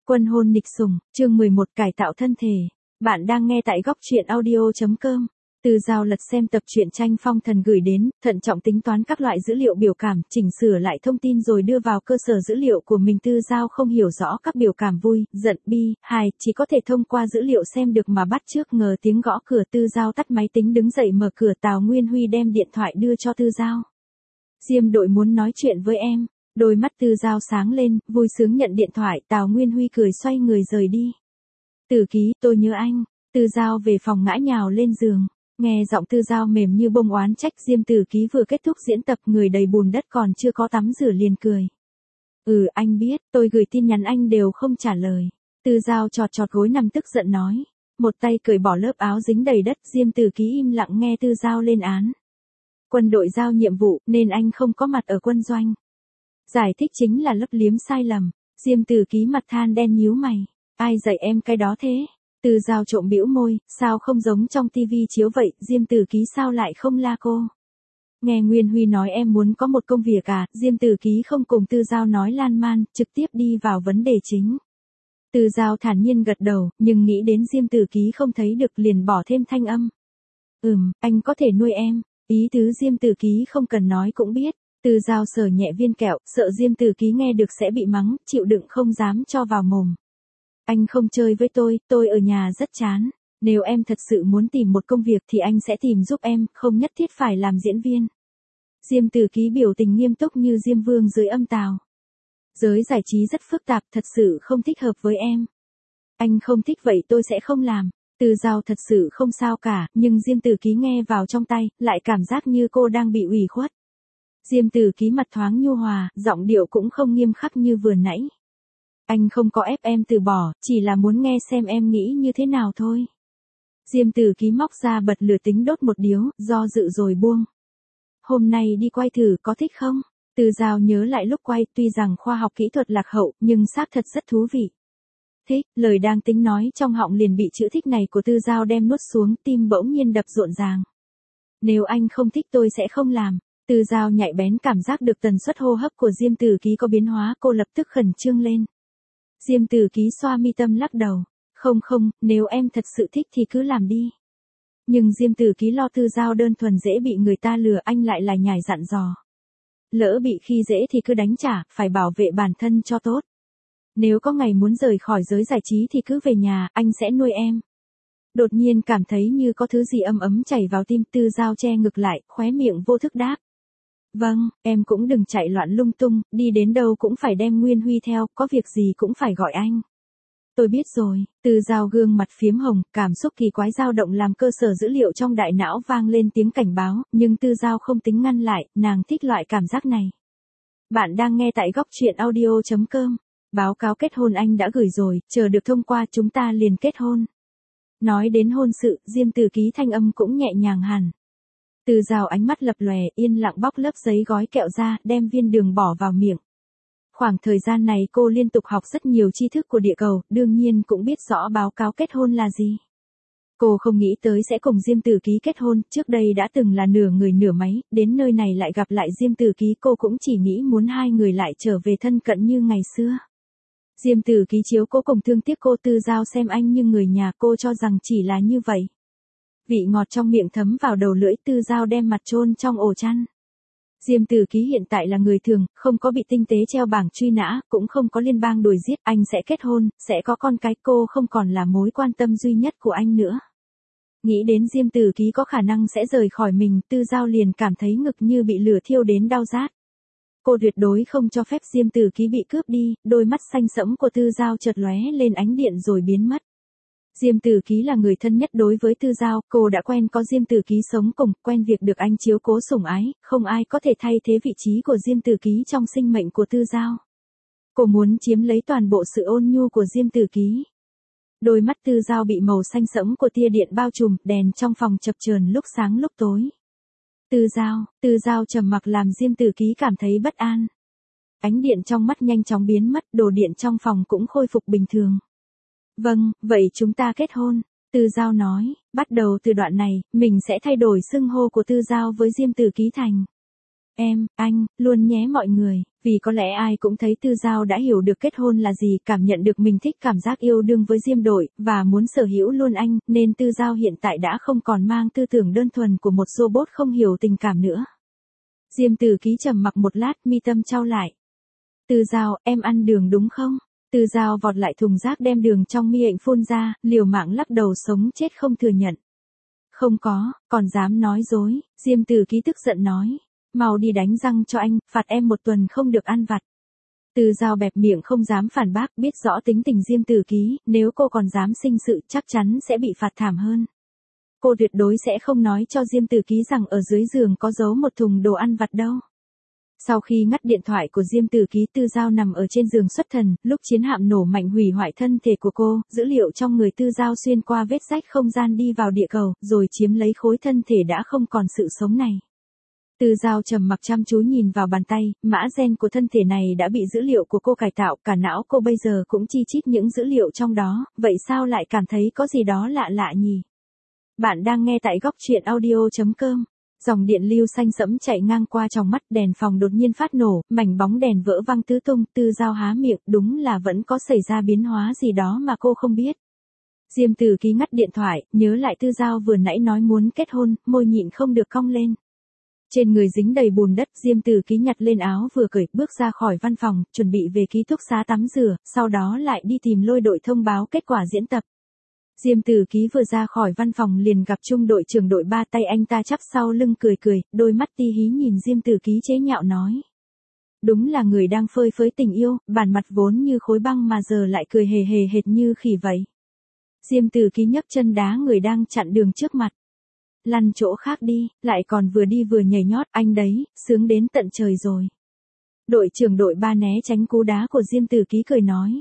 Quân hôn nịch sủng, chương 11 cải tạo thân thể. Bạn đang nghe tại góc truyện audio.com. Từ Giao lật xem tập truyện tranh Phong Thần gửi đến, thận trọng tính toán các loại dữ liệu biểu cảm, chỉnh sửa lại thông tin rồi đưa vào cơ sở dữ liệu của mình. Từ Giao không hiểu rõ các biểu cảm vui, giận, bi, hài, chỉ có thể thông qua dữ liệu xem được mà bắt trước. Ngờ tiếng gõ cửa, Từ Giao tắt máy tính đứng dậy mở cửa. Tào Nguyên Huy đem điện thoại đưa cho Từ Giao. Diêm đội muốn nói chuyện với em. Đôi mắt Từ Giao sáng lên, vui sướng nhận điện thoại. Tào Nguyên Huy cười xoay người rời đi. Tử Ký, tôi nhớ anh. Từ Giao về phòng ngã nhào lên giường. Nghe giọng Từ Giao mềm như bông oán trách. Diêm Tử Ký vừa kết thúc diễn tập, người đầy bùn đất còn chưa có tắm rửa liền cười. Anh biết, tôi gửi tin nhắn anh đều không trả lời. Từ Giao chọt chọt gối nằm tức giận nói. Một tay cởi bỏ lớp áo dính đầy đất. Diêm Tử Ký im lặng nghe Từ Giao lên án. Quân đội giao nhiệm vụ, nên anh không có mặt ở quân doanh. Giải thích chính là lấp liếm sai lầm. Diêm Tử Ký mặt than đen nhíu mày. Ai dạy em cái đó thế? Từ Giao trộm bĩu môi, sao không giống trong tivi chiếu vậy? Diêm Tử Ký sao lại không la cô? Nghe Nguyên Huy nói em muốn có một công việc à? Diêm Tử Ký không cùng Từ Giao nói lan man, trực tiếp đi vào vấn đề chính. Từ Giao thản nhiên gật đầu, nhưng nghĩ đến Diêm Tử Ký không thấy được liền bỏ thêm thanh âm. Anh có thể nuôi em. Ý tứ Diêm Tử Ký không cần nói cũng biết. Từ Giao sờ nhẹ viên kẹo, sợ Diêm Tử Ký nghe được sẽ bị mắng, chịu đựng không dám cho vào mồm. Anh không chơi với tôi ở nhà rất chán. Nếu em thật sự muốn tìm một công việc thì anh sẽ tìm giúp em, không nhất thiết phải làm diễn viên. Diêm Tử Ký biểu tình nghiêm túc như Diêm Vương dưới âm tào. Giới giải trí rất phức tạp, thật sự không thích hợp với em. Anh không thích vậy tôi sẽ không làm. Từ Giao thật sự không sao cả, nhưng Diêm Tử Ký nghe vào trong tai, lại cảm giác như cô đang bị ủy khuất. Diêm Tử Ký mặt thoáng nhu hòa, giọng điệu cũng không nghiêm khắc như vừa nãy. Anh không có ép em từ bỏ, chỉ là muốn nghe xem em nghĩ như thế nào thôi. Diêm Tử Ký móc ra bật lửa tính đốt một điếu, do dự rồi buông. Hôm nay đi quay thử có thích không? Từ Giao nhớ lại lúc quay, tuy rằng khoa học kỹ thuật lạc hậu, nhưng xác thật rất thú vị. Thích, lời đang tính nói trong họng liền bị chữ thích này của Từ Giao đem nuốt xuống, tim bỗng nhiên đập rộn ràng. Nếu anh không thích tôi sẽ không làm. Từ Giao nhạy bén cảm giác được tần suất hô hấp của Diêm Tử Ký có biến hóa, cô lập tức khẩn trương lên. Diêm Tử Ký xoa mi tâm lắc đầu. Không, nếu em thật sự thích thì cứ làm đi. Nhưng Diêm Tử Ký lo Từ Giao đơn thuần dễ bị người ta lừa, anh lại là nhải dặn dò. Lỡ bị khi dễ thì cứ đánh trả, phải bảo vệ bản thân cho tốt. Nếu có ngày muốn rời khỏi giới giải trí thì cứ về nhà, anh sẽ nuôi em. Đột nhiên cảm thấy như có thứ gì ấm ấm chảy vào tim. Từ Giao che ngực lại, khóe miệng vô thức đáp. Vâng, em cũng đừng chạy loạn lung tung, đi đến đâu cũng phải đem Nguyên Huy theo, có việc gì cũng phải gọi anh. Tôi biết rồi. Từ Giao gương mặt phiếm hồng, cảm xúc kỳ quái dao động làm cơ sở dữ liệu trong đại não vang lên tiếng cảnh báo, nhưng Từ Giao không tính ngăn lại, nàng thích loại cảm giác này. Bạn đang nghe tại góc truyện audio.com. Báo cáo kết hôn anh đã gửi rồi, chờ được thông qua chúng ta liền kết hôn. Nói đến hôn sự, Diêm Tử Ký thanh âm cũng nhẹ nhàng hẳn. Từ Giao ánh mắt lập lòe, yên lặng bóc lớp giấy gói kẹo ra, đem viên đường bỏ vào miệng. Khoảng thời gian này cô liên tục học rất nhiều tri thức của địa cầu, đương nhiên cũng biết rõ báo cáo kết hôn là gì. Cô không nghĩ tới sẽ cùng Diêm Tử Ký kết hôn, trước đây đã từng là nửa người nửa máy, đến nơi này lại gặp lại Diêm Tử Ký, cô cũng chỉ nghĩ muốn hai người lại trở về thân cận như ngày xưa. Diêm Tử Ký chiếu cố cùng thương tiếc cô. Từ Giao xem anh như người nhà, cô cho rằng chỉ là như vậy. Vị ngọt trong miệng thấm vào đầu lưỡi. Từ Giao đem mặt chôn trong ổ chăn. Diêm Tử Ký hiện tại là người thường, không có bị tinh tế treo bảng truy nã, cũng không có liên bang đuổi giết, anh sẽ kết hôn, sẽ có con cái, cô không còn là mối quan tâm duy nhất của anh nữa. Nghĩ đến Diêm Tử Ký có khả năng sẽ rời khỏi mình, Từ Giao liền cảm thấy ngực như bị lửa thiêu đến đau rát. Cô tuyệt đối không cho phép Diêm Tử Ký bị cướp đi, đôi mắt xanh sẫm của Từ Giao chợt lóe lên ánh điện rồi biến mất. Diêm Tử Ký là người thân nhất đối với Từ Giao, cô đã quen có Diêm Tử Ký sống cùng, quen việc được anh chiếu cố sủng ái, không ai có thể thay thế vị trí của Diêm Tử Ký trong sinh mệnh của Từ Giao. Cô muốn chiếm lấy toàn bộ sự ôn nhu của Diêm Tử Ký. Đôi mắt Từ Giao bị màu xanh sẫm của tia điện bao trùm, đèn trong phòng chập chờn lúc sáng lúc tối. Từ Giao trầm mặc làm Diêm Tử Ký cảm thấy bất an. Ánh điện trong mắt nhanh chóng biến mất, đồ điện trong phòng cũng khôi phục bình thường. Vâng, vậy chúng ta kết hôn. Từ Giao nói, bắt đầu từ đoạn này, mình sẽ thay đổi xưng hô của Từ Giao với Diêm Tử Ký thành anh, luôn nhé mọi người, vì có lẽ ai cũng thấy Tư Giao đã hiểu được kết hôn là gì, cảm nhận được mình thích cảm giác yêu đương với Diêm Đội, và muốn sở hữu luôn anh, nên Tư Giao hiện tại đã không còn mang tư tưởng đơn thuần của một robot không hiểu tình cảm nữa. Diêm Tử Ký trầm mặc một lát, mi tâm chau lại. Tư Giao, em ăn đường đúng không? Tư Giao vọt lại thùng rác đem đường trong mi hạnh phun ra, liều mạng lắc đầu sống chết không thừa nhận. Không có, còn dám nói dối, Diêm Tử Ký tức giận nói. Mau đi đánh răng cho anh, phạt em 1 tuần không được ăn vặt. Tư Giao bẹp miệng không dám phản bác, biết rõ tính tình Diêm Tử Ký, nếu cô còn dám sinh sự chắc chắn sẽ bị phạt thảm hơn. Cô tuyệt đối sẽ không nói cho Diêm Tử Ký rằng ở dưới giường có giấu một thùng đồ ăn vặt đâu. Sau khi ngắt điện thoại của Diêm Tử Ký, Tư Giao nằm ở trên giường xuất thần, lúc chiến hạm nổ mạnh hủy hoại thân thể của cô, dữ liệu trong người Tư Giao xuyên qua vết rách không gian đi vào địa cầu, rồi chiếm lấy khối thân thể đã không còn sự sống này. Tư Giao trầm mặc chăm chú nhìn vào bàn tay, mã gen của thân thể này đã bị dữ liệu của cô cải tạo, cả não cô bây giờ cũng chi chít những dữ liệu trong đó, vậy sao lại cảm thấy có gì đó lạ lạ nhỉ? Bạn đang nghe tại góc truyện audio.com. Dòng điện lưu xanh sẫm chạy ngang qua trong mắt, đèn phòng đột nhiên phát nổ, mảnh bóng đèn vỡ văng tứ tung, Tư Giao há miệng, đúng là vẫn có xảy ra biến hóa gì đó mà cô không biết. Diêm Tử Ký ngắt điện thoại, nhớ lại Tư Giao vừa nãy nói muốn kết hôn, môi nhịn không được cong lên. Trên người dính đầy bùn đất, Diêm Tử Ký nhặt lên áo vừa cởi, bước ra khỏi văn phòng, chuẩn bị về ký túc xá tắm rửa, sau đó lại đi tìm Lôi Đội thông báo kết quả diễn tập. Diêm Tử Ký vừa ra khỏi văn phòng liền gặp Trung đội trưởng đội 3, tay anh ta chắp sau lưng cười cười, đôi mắt ti hí nhìn Diêm Tử Ký chế nhạo nói. Đúng là người đang phơi phới tình yêu, bản mặt vốn như khối băng mà giờ lại cười hề hề hệt như khỉ vậy. Diêm Tử Ký nhấc chân đá người đang chặn đường trước mặt. Lăn chỗ khác đi, lại còn vừa đi vừa nhảy nhót, anh đấy, sướng đến tận trời rồi. Đội trưởng đội 3 né tránh cú đá của Diêm Tử Ký cười nói.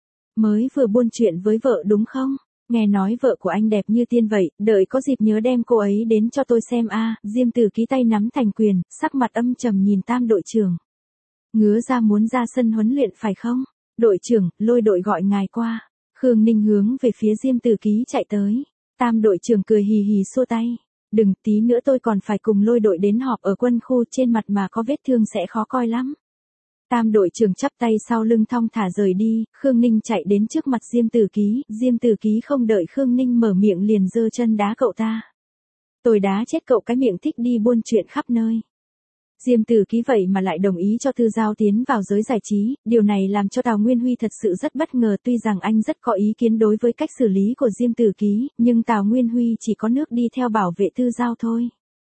Mới vừa buôn chuyện với vợ đúng không? Nghe nói vợ của anh đẹp như tiên vậy, đợi có dịp nhớ đem cô ấy đến cho tôi xem a. Diêm Tử Ký tay nắm thành quyền, sắc mặt âm trầm nhìn Tam đội trưởng. Ngứa ra muốn ra sân huấn luyện phải không? Đội trưởng, Lôi đội gọi ngài qua. Khương Ninh hướng về phía Diêm Tử Ký chạy tới. Tam đội trưởng cười hì hì xua tay. Đừng, tí nữa tôi còn phải cùng Lôi đội đến họp ở quân khu, trên mặt mà có vết thương sẽ khó coi lắm. Tam đội trưởng chắp tay sau lưng thong thả rời đi, Khương Ninh chạy đến trước mặt Diêm Tử Ký, Diêm Tử Ký không đợi Khương Ninh mở miệng liền giơ chân đá cậu ta. Tôi đá chết cậu cái miệng thích đi buôn chuyện khắp nơi. Diêm Tử Ký vậy mà lại đồng ý cho Tư Giao tiến vào giới giải trí, điều này làm cho Tào Nguyên Huy thật sự rất bất ngờ, tuy rằng anh rất có ý kiến đối với cách xử lý của Diêm Tử Ký, nhưng Tào Nguyên Huy chỉ có nước đi theo bảo vệ Tư Giao thôi.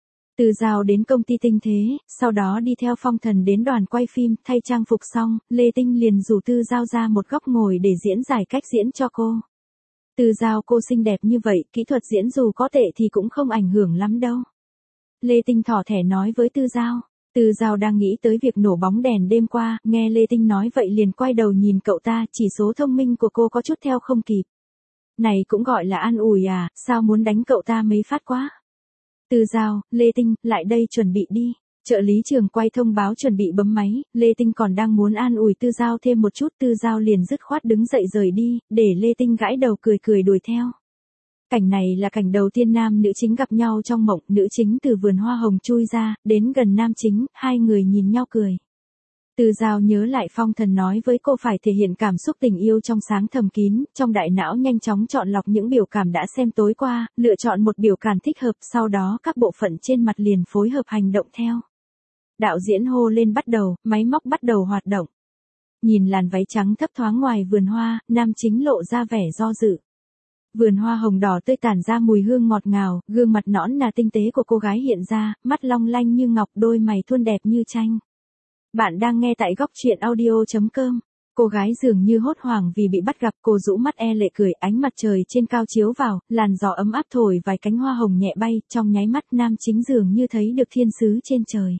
Tư Giao đến công ty Tinh Thế, sau đó đi theo Phong Thần đến đoàn quay phim, thay trang phục xong, Lê Tinh liền rủ Tư Giao ra một góc ngồi để diễn giải cách diễn cho cô. Tư Giao, cô xinh đẹp như vậy, kỹ thuật diễn dù có tệ thì cũng không ảnh hưởng lắm đâu. Lê Tinh thỏ thẻ nói với Tư Giao. Tư Giao đang nghĩ tới việc nổ bóng đèn đêm qua, nghe Lê Tinh nói vậy liền quay đầu nhìn cậu ta, chỉ số thông minh của cô có chút theo không kịp. Này cũng gọi là an ủi à, sao muốn đánh cậu ta mấy phát quá. Tư Giao, Lê Tinh, lại đây chuẩn bị đi. Trợ lý trường quay thông báo chuẩn bị bấm máy, Lê Tinh còn đang muốn an ủi Tư Giao thêm một chút, Tư Giao liền dứt khoát đứng dậy rời đi, để Lê Tinh gãi đầu cười cười đuổi theo. Cảnh này là cảnh đầu tiên nam nữ chính gặp nhau trong mộng, nữ chính từ vườn hoa hồng chui ra, đến gần nam chính, hai người nhìn nhau cười. Tư Giao nhớ lại Phong Thần nói với cô phải thể hiện cảm xúc tình yêu trong sáng thầm kín, trong đại não nhanh chóng chọn lọc những biểu cảm đã xem tối qua, lựa chọn một biểu cảm thích hợp, sau đó các bộ phận trên mặt liền phối hợp hành động theo. Đạo diễn hô lên bắt đầu, máy móc bắt đầu hoạt động. Nhìn làn váy trắng thấp thoáng ngoài vườn hoa, nam chính lộ ra vẻ do dự. Vườn hoa hồng đỏ tươi tản ra mùi hương ngọt ngào, gương mặt nõn nà tinh tế của cô gái hiện ra, mắt long lanh như ngọc, đôi mày thuôn đẹp như tranh. Bạn đang nghe tại góc truyện audio.com. Cô gái dường như hốt hoảng vì bị bắt gặp, cô rũ mắt e lệ cười, ánh mặt trời trên cao chiếu vào, làn gió ấm áp thổi vài cánh hoa hồng nhẹ bay, trong nháy mắt nam chính dường như thấy được thiên sứ trên trời.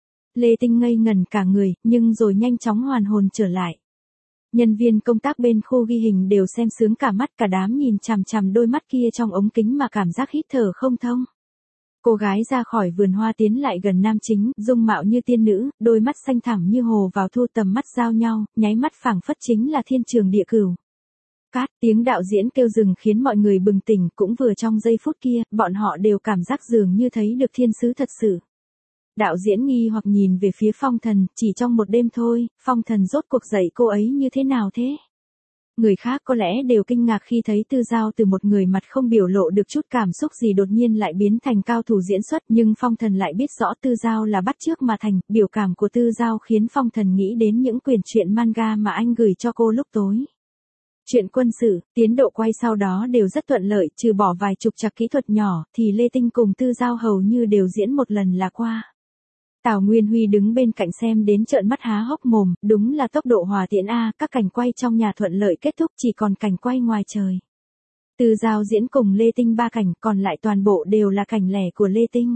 Lê Tinh ngây ngẩn cả người, nhưng rồi nhanh chóng hoàn hồn trở lại. Nhân viên công tác bên khu ghi hình đều xem sướng cả mắt, cả đám nhìn chằm chằm đôi mắt kia trong ống kính mà cảm giác hít thở không thông. Cô gái ra khỏi vườn hoa tiến lại gần nam chính, dung mạo như tiên nữ, đôi mắt xanh thẳm như hồ vào thu, tầm mắt giao nhau, nháy mắt phảng phất chính là thiên trường địa cửu. Cát, tiếng đạo diễn kêu dừng khiến mọi người bừng tỉnh, cũng vừa trong giây phút kia, bọn họ đều cảm giác dường như thấy được thiên sứ thật sự. Đạo diễn nghi hoặc nhìn về phía Phong Thần, chỉ trong một đêm thôi, Phong Thần rốt cuộc dạy cô ấy như thế nào thế? Người khác có lẽ đều kinh ngạc khi thấy Tư Giao từ một người mặt không biểu lộ được chút cảm xúc gì đột nhiên lại biến thành cao thủ diễn xuất, nhưng Phong Thần lại biết rõ Tư Giao là bắt chước mà thành, biểu cảm của Tư Giao khiến Phong Thần nghĩ đến những quyển truyện manga mà anh gửi cho cô lúc tối. Chuyện quân sự, tiến độ quay sau đó đều rất thuận lợi, trừ bỏ vài trục trặc kỹ thuật nhỏ, thì Lê Tinh cùng Tư Giao hầu như đều diễn một lần là qua. Tào Nguyên Huy đứng bên cạnh xem đến trợn mắt há hốc mồm, đúng là tốc độ hỏa tiễn A, các cảnh quay trong nhà thuận lợi kết thúc chỉ còn cảnh quay ngoài trời. Tư Giao diễn cùng Lê Tinh 3 cảnh, còn lại toàn bộ đều là cảnh lẻ của Lê Tinh.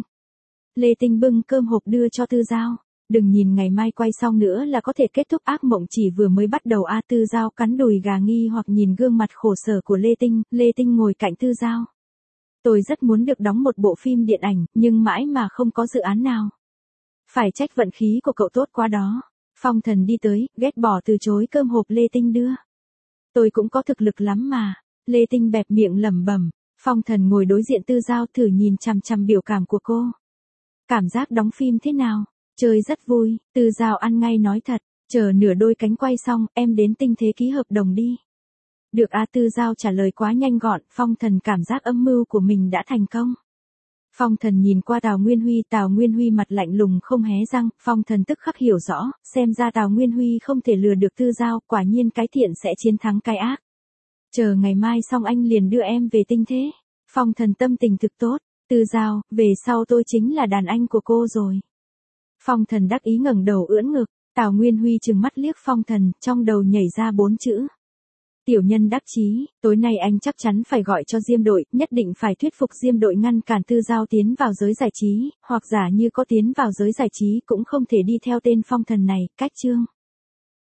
Lê Tinh bưng cơm hộp đưa cho Tư Giao. Đừng nhìn ngày mai quay xong nữa là có thể kết thúc, ác mộng chỉ vừa mới bắt đầu a. Tư Giao cắn đùi gà nghi hoặc nhìn gương mặt khổ sở của Lê Tinh ngồi cạnh Tư Giao. Tôi rất muốn được đóng một bộ phim điện ảnh, nhưng mãi mà không có dự án nào. Phải trách vận khí của cậu tốt quá đó. Phong Thần đi tới, ghét bỏ từ chối cơm hộp Lê Tinh đưa. Tôi cũng có thực lực lắm mà. Lê Tinh bẹp miệng lẩm bẩm. Phong Thần ngồi đối diện Tư Giao thử nhìn chằm chằm biểu cảm của cô. Cảm giác đóng phim thế nào? Chơi rất vui, Tư Giao ăn ngay nói thật, chờ nửa đôi cánh quay xong, em đến Tinh Thế ký hợp đồng đi. Được a. Tư Giao trả lời quá nhanh gọn, Phong Thần cảm giác âm mưu của mình đã thành công. Phong Thần nhìn qua Tào Nguyên Huy mặt lạnh lùng không hé răng, Phong Thần tức khắc hiểu rõ, xem ra Tào Nguyên Huy không thể lừa được Tư Giao, quả nhiên cái thiện sẽ chiến thắng cái ác. Chờ ngày mai xong anh liền đưa em về Tinh Thế. Phong Thần tâm tình thực tốt, Tư Giao, về sau tôi chính là đàn anh của cô rồi. Phong Thần đắc ý ngẩng đầu ưỡn ngực, Tào Nguyên Huy trừng mắt liếc Phong Thần, trong đầu nhảy ra 4 chữ. Tiểu nhân đắc chí, tối nay anh chắc chắn phải gọi cho Diêm đội, nhất định phải thuyết phục Diêm đội ngăn cản Tư Giao tiến vào giới giải trí, hoặc giả như có tiến vào giới giải trí cũng không thể đi theo tên Phong Thần này, cách chương.